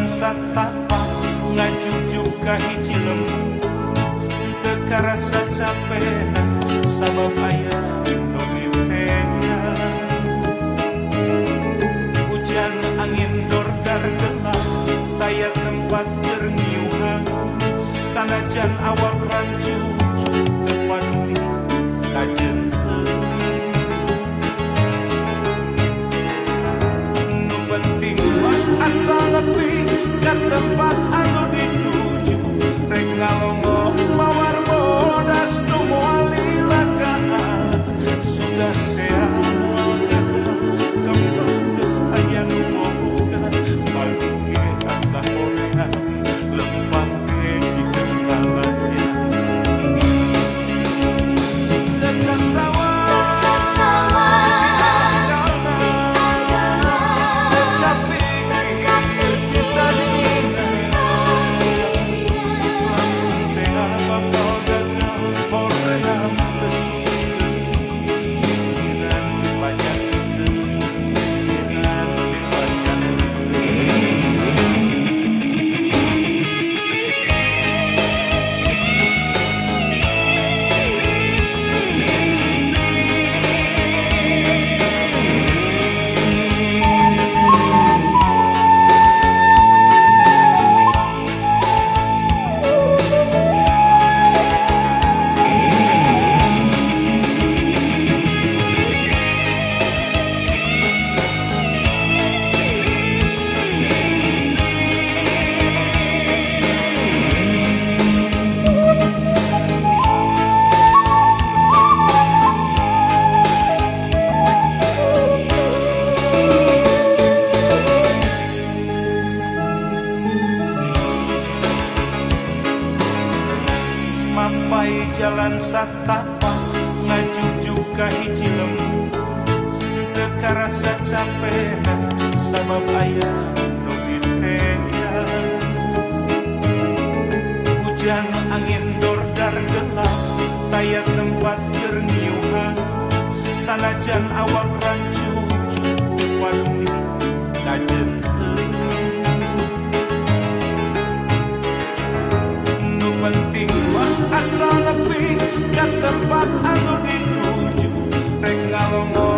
satapa ngajujuk ka hiji lembu teu karasa capek sabab aya nu ditea. Hujan angin dordar gelap taya tempat berniuhan sanajan awak rancu teu paduli kajenteun. Nu penting mah asal nepi ka tempat anu dituju rek ngalonggo mawar bodas nu moal dilakaan sudah tea moal kembang geus aya nu moga balik ge asa horeang lempang ge jikeun lalanya dekat sawah mampai jalan satapa ngajujuk ka hiji lembu teu karasa capek sabab aya nu ditea. Hujan angin dordar gelap taya tempat berniuhan sanajan awak rancu teu paduli kajenteun. Nu penting mah asal nepi ka tempat anu dituju rek ngalonggo